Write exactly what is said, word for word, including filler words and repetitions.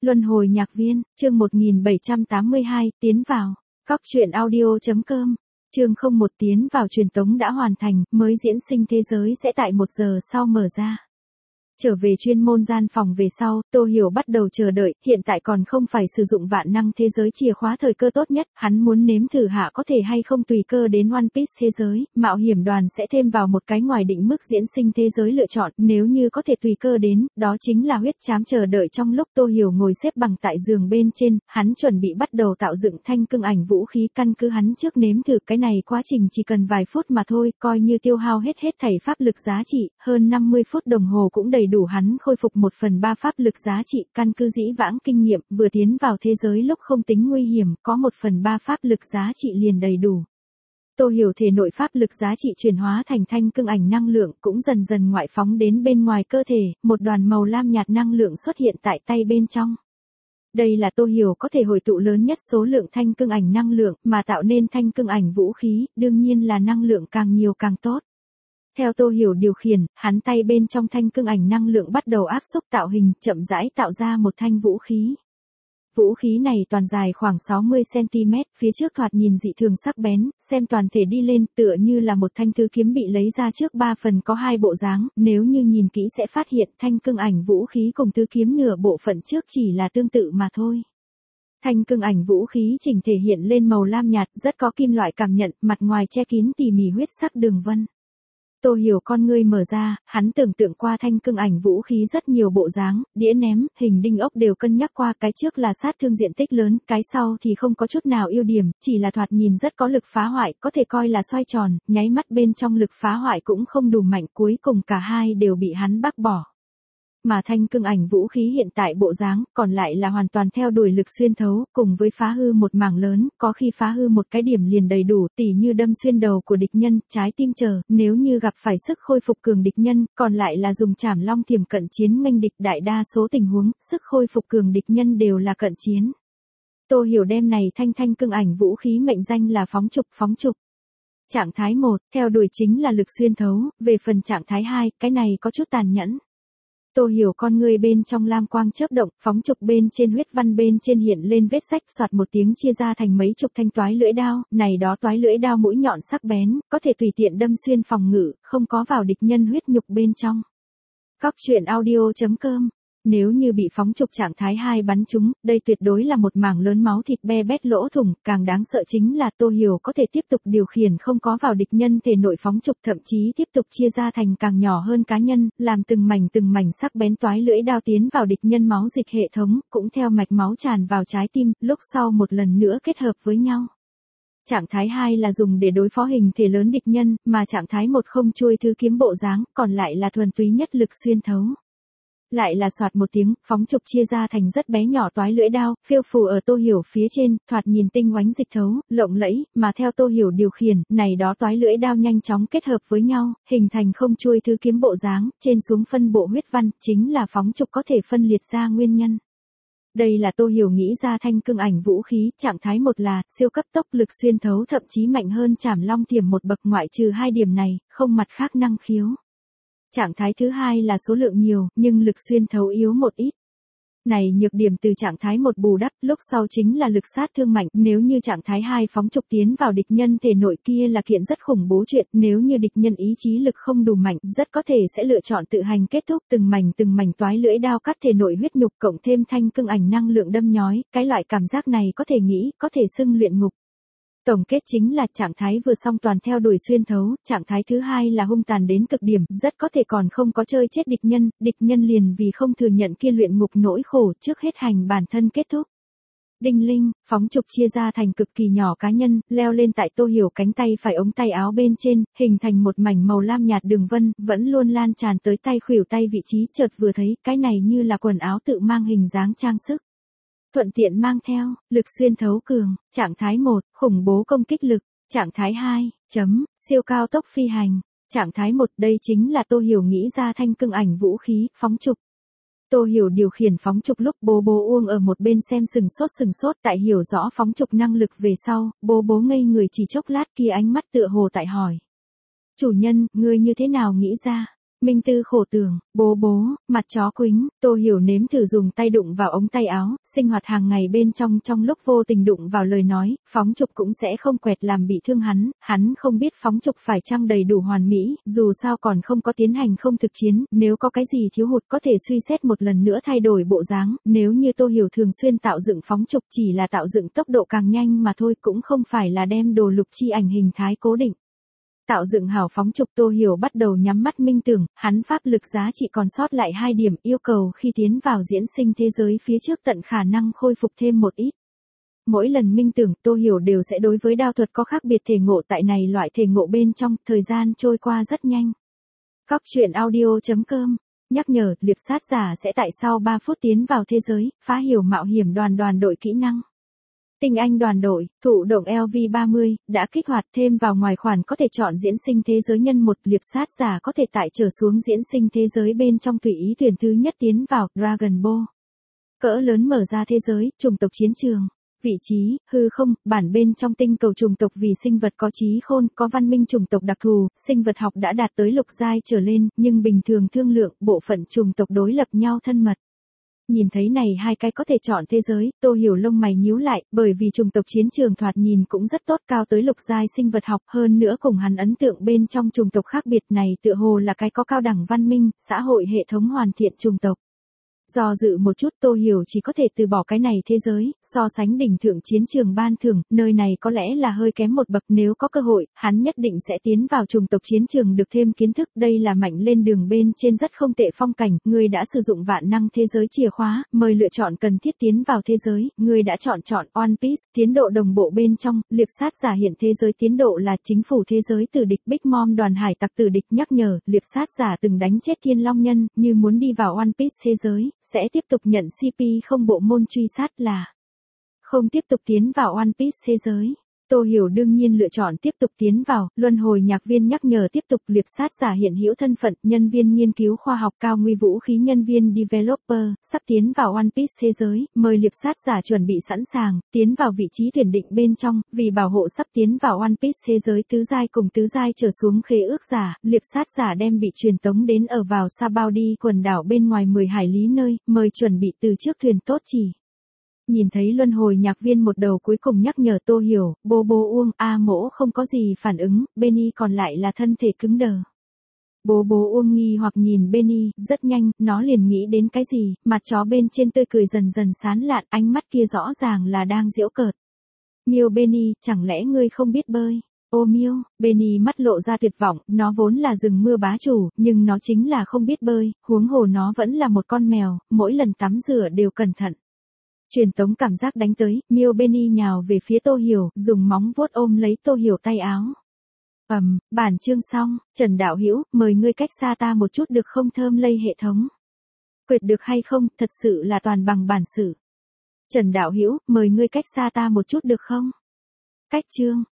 Luân hồi nhạc viên, chương một nghìn bảy trăm tám mươi hai, tiến vào. Cóc truyện audio.com. Chương không một tiến vào truyền tống đã hoàn thành, mới diễn sinh thế giới sẽ tại một giờ sau mở ra. Trở về chuyên môn gian phòng về sau, Tô Hiểu bắt đầu chờ đợi, hiện tại còn không phải sử dụng vạn năng thế giới chìa khóa thời cơ tốt nhất, hắn muốn nếm thử hạ có thể hay không tùy cơ đến One Piece thế giới, mạo hiểm đoàn sẽ thêm vào một cái ngoài định mức diễn sinh thế giới lựa chọn, nếu như có thể tùy cơ đến, đó chính là huyết trám. Chờ đợi trong lúc Tô Hiểu ngồi xếp bằng tại giường bên trên, hắn chuẩn bị bắt đầu tạo dựng thanh cương ảnh vũ khí. Căn cứ hắn trước nếm thử cái này quá trình chỉ cần vài phút mà thôi, coi như tiêu hao hết hết thảy pháp lực giá trị, hơn năm mươi phút đồng hồ cũng đầy đủ hắn khôi phục một phần ba pháp lực giá trị. Căn cứ dĩ vãng kinh nghiệm, vừa tiến vào thế giới lúc không tính nguy hiểm, có một phần ba pháp lực giá trị liền đầy đủ. Tô Hiểu thể nội pháp lực giá trị chuyển hóa thành thanh cương ảnh năng lượng, cũng dần dần ngoại phóng đến bên ngoài cơ thể, một đoàn màu lam nhạt năng lượng xuất hiện tại tay bên trong. Đây là Tô Hiểu có thể hồi tụ lớn nhất số lượng thanh cương ảnh năng lượng, mà tạo nên thanh cương ảnh vũ khí, đương nhiên là năng lượng càng nhiều càng tốt. Theo Tô Hiểu điều khiển, hắn tay bên trong thanh cương ảnh năng lượng bắt đầu áp xúc tạo hình, chậm rãi tạo ra một thanh vũ khí. Vũ khí này toàn dài khoảng sáu mươi xăng-ti mét, phía trước thoạt nhìn dị thường sắc bén, xem toàn thể đi lên tựa như là một thanh thư kiếm bị lấy ra trước ba phần có hai bộ dáng, nếu như nhìn kỹ sẽ phát hiện thanh cương ảnh vũ khí cùng thư kiếm nửa bộ phận trước chỉ là tương tự mà thôi. Thanh cương ảnh vũ khí chỉnh thể hiện lên màu lam nhạt, rất có kim loại cảm nhận, mặt ngoài che kín tỉ mỉ huyết sắc đường vân. Tô Hiểu con ngươi mở ra, hắn tưởng tượng qua thanh cương ảnh vũ khí rất nhiều bộ dáng, đĩa ném, hình đinh ốc đều cân nhắc qua, cái trước là sát thương diện tích lớn, cái sau thì không có chút nào ưu điểm, chỉ là thoạt nhìn rất có lực phá hoại, có thể coi là xoay tròn, nháy mắt bên trong lực phá hoại cũng không đủ mạnh, cuối cùng cả hai đều bị hắn bác bỏ. Mà thanh cương ảnh vũ khí hiện tại bộ dáng, còn lại là hoàn toàn theo đuổi lực xuyên thấu, cùng với phá hư một mảng lớn, có khi phá hư một cái điểm liền đầy đủ, tỉ như đâm xuyên đầu của địch nhân, trái tim chờ, nếu như gặp phải sức khôi phục cường địch nhân, còn lại là dùng trảm long thiểm cận chiến nghênh địch. Đại đa số tình huống, sức khôi phục cường địch nhân đều là cận chiến. Tô Hiểu đem này thanh thanh cương ảnh vũ khí mệnh danh là phóng trục. Phóng trục trạng thái một, theo đuổi chính là lực xuyên thấu, về phần trạng thái hai, cái này có chút tàn nhẫn. Tô Hiểu con ngươi bên trong lam quang chớp động, phóng trục bên trên huyết văn bên trên hiện lên vết rách, soạt một tiếng chia ra thành mấy chục thanh toái lưỡi đao, này đó toái lưỡi đao mũi nhọn sắc bén, có thể tùy tiện đâm xuyên phòng ngự, không có vào địch nhân huyết nhục bên trong. Cóc truyện audio.com. Nếu như bị phóng trục trạng thái hai bắn trúng, đây tuyệt đối là một mảng lớn máu thịt be bét lỗ thủng, càng đáng sợ chính là Tô Hiểu có thể tiếp tục điều khiển không có vào địch nhân thể nội phóng trục, thậm chí tiếp tục chia ra thành càng nhỏ hơn cá nhân, làm từng mảnh từng mảnh sắc bén toái lưỡi đao tiến vào địch nhân máu dịch hệ thống, cũng theo mạch máu tràn vào trái tim, lúc sau một lần nữa kết hợp với nhau. Trạng thái hai là dùng để đối phó hình thể lớn địch nhân, mà trạng thái một không chui thư kiếm bộ dáng, còn lại là thuần túy nhất lực xuyên thấu. Lại là soạt một tiếng, phóng trục chia ra thành rất bé nhỏ toái lưỡi đao, phiêu phù ở Tô Hiểu phía trên, thoạt nhìn tinh oánh dịch thấu, lộng lẫy, mà theo Tô Hiểu điều khiển, này đó toái lưỡi đao nhanh chóng kết hợp với nhau, hình thành không chuôi thư kiếm bộ dáng, trên xuống phân bộ huyết văn, chính là phóng trục có thể phân liệt ra nguyên nhân. Đây là Tô Hiểu nghĩ ra thanh cương ảnh vũ khí, trạng thái một là siêu cấp tốc, lực xuyên thấu thậm chí mạnh hơn trảm long thiểm một bậc, ngoại trừ hai điểm này, không mặt khác năng khiếu. Trạng thái thứ hai là số lượng nhiều, nhưng lực xuyên thấu yếu một ít. Này nhược điểm từ trạng thái một bù đắp, lúc sau chính là lực sát thương mạnh, nếu như trạng thái hai phóng trục tiến vào địch nhân thể nội kia là kiện rất khủng bố chuyện, nếu như địch nhân ý chí lực không đủ mạnh, rất có thể sẽ lựa chọn tự hành kết thúc, từng mảnh từng mảnh toái lưỡi đao cắt thể nội huyết nhục, cộng thêm thanh cương ảnh năng lượng đâm nhói, cái loại cảm giác này có thể nghĩ, có thể xưng luyện ngục. Tổng kết chính là trạng thái vừa xong toàn theo đuổi xuyên thấu, trạng thái thứ hai là hung tàn đến cực điểm, rất có thể còn không có chơi chết địch nhân, địch nhân liền vì không thừa nhận kia luyện ngục nỗi khổ, trước hết hành bản thân kết thúc. Đinh linh, phóng trục chia ra thành cực kỳ nhỏ cá nhân, leo lên tại Tô Hiểu cánh tay phải ống tay áo bên trên, hình thành một mảnh màu lam nhạt đường vân, vẫn luôn lan tràn tới tay khuỷu tay vị trí, chợt vừa thấy, cái này như là quần áo tự mang hình dáng trang sức. Thuận tiện mang theo, lực xuyên thấu cường, trạng thái một, khủng bố công kích lực, trạng thái hai, chấm, siêu cao tốc phi hành, trạng thái một, đây chính là Tô Hiểu nghĩ ra thanh cương ảnh vũ khí, phóng trục. Tô Hiểu điều khiển phóng trục lúc bố bố Uông ở một bên xem sừng sốt sừng sốt, tại hiểu rõ phóng trục năng lực về sau, bố bố ngây người chỉ chốc lát kia, ánh mắt tựa hồ tại hỏi. Chủ nhân, ngươi như thế nào nghĩ ra? Minh Tư khổ tưởng, bố bố, mặt chó quĩnh, Tô Hiểu nếm thử dùng tay đụng vào ống tay áo, sinh hoạt hàng ngày bên trong trong lúc vô tình đụng vào lời nói, phóng chụp cũng sẽ không quẹt làm bị thương hắn, hắn không biết phóng chụp phải chăng đầy đủ hoàn mỹ, dù sao còn không có tiến hành không thực chiến, nếu có cái gì thiếu hụt có thể suy xét một lần nữa thay đổi bộ dáng, nếu như Tô Hiểu thường xuyên tạo dựng phóng chụp chỉ là tạo dựng tốc độ càng nhanh mà thôi cũng không phải là đem đồ lục chi ảnh hình thái cố định. Tạo dựng hảo phóng chụp Tô Hiểu bắt đầu nhắm mắt minh tưởng, hắn pháp lực giá trị còn sót lại hai điểm yêu cầu khi tiến vào diễn sinh thế giới phía trước tận khả năng khôi phục thêm một ít. Mỗi lần minh tưởng Tô Hiểu đều sẽ đối với đao thuật có khác biệt thể ngộ tại này loại thể ngộ bên trong, thời gian trôi qua rất nhanh. Cóc truyện audio chấm com nhắc nhở, liệp sát giả sẽ tại sau ba phút tiến vào thế giới, phá hiểu mạo hiểm đoàn đoàn đội kỹ năng. Tinh Anh đoàn đội, thụ động L V ba mươi, đã kích hoạt thêm vào ngoài khoản có thể chọn diễn sinh thế giới nhân một, liệp sát giả có thể tải trở xuống diễn sinh thế giới bên trong tùy ý tuyển thứ nhất tiến vào, Dragon Ball. Cỡ lớn mở ra thế giới, chủng tộc chiến trường. Vị trí, hư không, bản bên trong tinh cầu chủng tộc vì sinh vật có trí khôn, có văn minh chủng tộc đặc thù, sinh vật học đã đạt tới lục giai trở lên, nhưng bình thường thương lượng, bộ phận chủng tộc đối lập nhau thân mật. Nhìn thấy này hai cái có thể chọn thế giới, Tô Hiểu lông mày nhíu lại, bởi vì chủng tộc chiến trường thoạt nhìn cũng rất tốt, cao tới lục giai sinh vật học, hơn nữa cùng hắn ấn tượng bên trong chủng tộc khác biệt này tựa hồ là cái có cao đẳng văn minh, xã hội hệ thống hoàn thiện chủng tộc. Do dự một chút Tô Hiểu chỉ có thể từ bỏ cái này thế giới, so sánh đỉnh thượng chiến trường ban thưởng, nơi này có lẽ là hơi kém một bậc, nếu có cơ hội, hắn nhất định sẽ tiến vào chủng tộc chiến trường được thêm kiến thức, đây là mạnh lên đường bên trên rất không tệ phong cảnh, người đã sử dụng vạn năng thế giới chìa khóa, mời lựa chọn cần thiết tiến vào thế giới, người đã chọn chọn One Piece, tiến độ đồng bộ bên trong, liệp sát giả hiện thế giới tiến độ là chính phủ thế giới tử địch Big Mom đoàn hải tặc tử địch nhắc nhở, liệp sát giả từng đánh chết Thiên Long Nhân, như muốn đi vào One Piece thế giới, sẽ tiếp tục nhận xê pê không bộ môn truy sát là không tiếp tục tiến vào One Piece thế giới. Tô Hiểu đương nhiên lựa chọn tiếp tục tiến vào, luân hồi nhạc viên nhắc nhở tiếp tục liệp sát giả hiện hữu thân phận, nhân viên nghiên cứu khoa học cao nguy vũ khí nhân viên developer, sắp tiến vào One Piece thế giới, mời liệp sát giả chuẩn bị sẵn sàng, tiến vào vị trí tuyển định bên trong, vì bảo hộ sắp tiến vào One Piece thế giới tứ giai cùng tứ giai trở xuống khế ước giả, liệp sát giả đem bị truyền tống đến ở vào Sabaody quần đảo bên ngoài mười hải lý nơi, mời chuẩn bị từ trước thuyền tốt chỉ. Nhìn thấy luân hồi nhạc viên một đầu cuối cùng nhắc nhở Tô Hiểu, bố bố Uông, A Mỗ không có gì phản ứng, Benny còn lại là thân thể cứng đờ. Bố bố Uông nghi hoặc nhìn Benny, rất nhanh, nó liền nghĩ đến cái gì, mặt chó bên trên tươi cười dần dần sán lạn, ánh mắt kia rõ ràng là đang giễu cợt. Miêu Benny, chẳng lẽ ngươi không biết bơi? Ô Miêu, Benny mắt lộ ra tuyệt vọng, nó vốn là rừng mưa bá chủ, nhưng nó chính là không biết bơi, huống hồ nó vẫn là một con mèo, mỗi lần tắm rửa đều cẩn thận. Truyền tống cảm giác đánh tới, Miêu Benny nhào về phía Tô Hiểu, dùng móng vuốt ôm lấy Tô Hiểu tay áo. Ầm, um, bản chương xong, Trần Đạo Hữu, mời ngươi cách xa ta một chút được không, thơm lây hệ thống. Quyệt được hay không, thật sự là toàn bằng bản sự. Trần Đạo Hữu, mời ngươi cách xa ta một chút được không? Cách chương.